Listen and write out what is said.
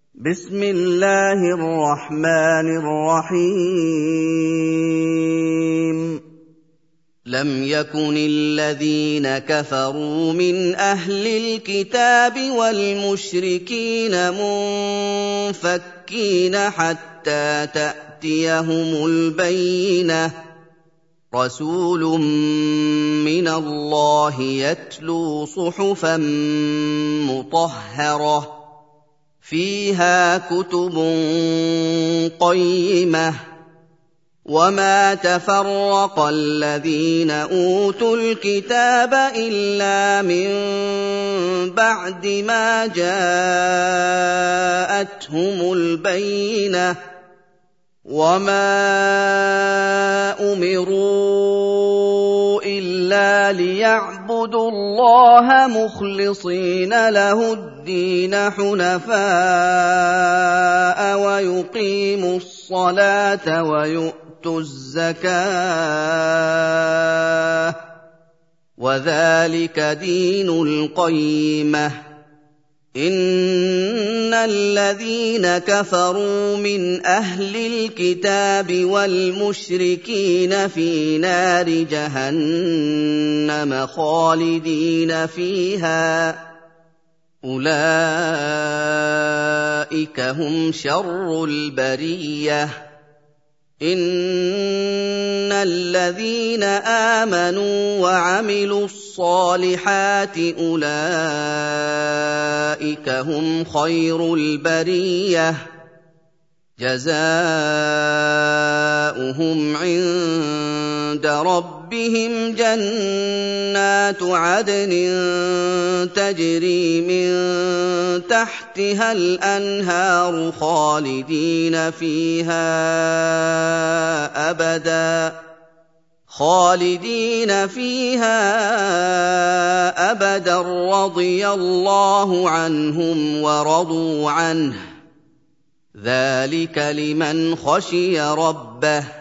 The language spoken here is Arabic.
بسم الله الرحمن الرحيم لم يكن الذين كفروا من أهل الكتاب والمشركين منفكين حتى تأتيهم البينة رسول من الله يتلو صحفا مطهرة فيها كتب قيمة وما تفرق الذين أوتوا الكتاب إلا من بعد ما جاءتهم البينة وما أمروا إلا ليعبدوا الله مخلصين له الدين حنفاء ويقيموا الصلاة ويؤتوا الزكاة وذلك دين القيمة إن الذين كفروا من أهل الكتاب والمشركين في نار جهنم خالدين فيها أولئك هم شر البرية إن الذين آمنوا وعملوا الصالحات أولئك هم خير البرية جزاؤهم عند ربهم جنات عدن تجري من تحتها الأنهار خالدين فيها أبدا رضي الله عنهم ورضوا عنه ذلك لمن خشي ربه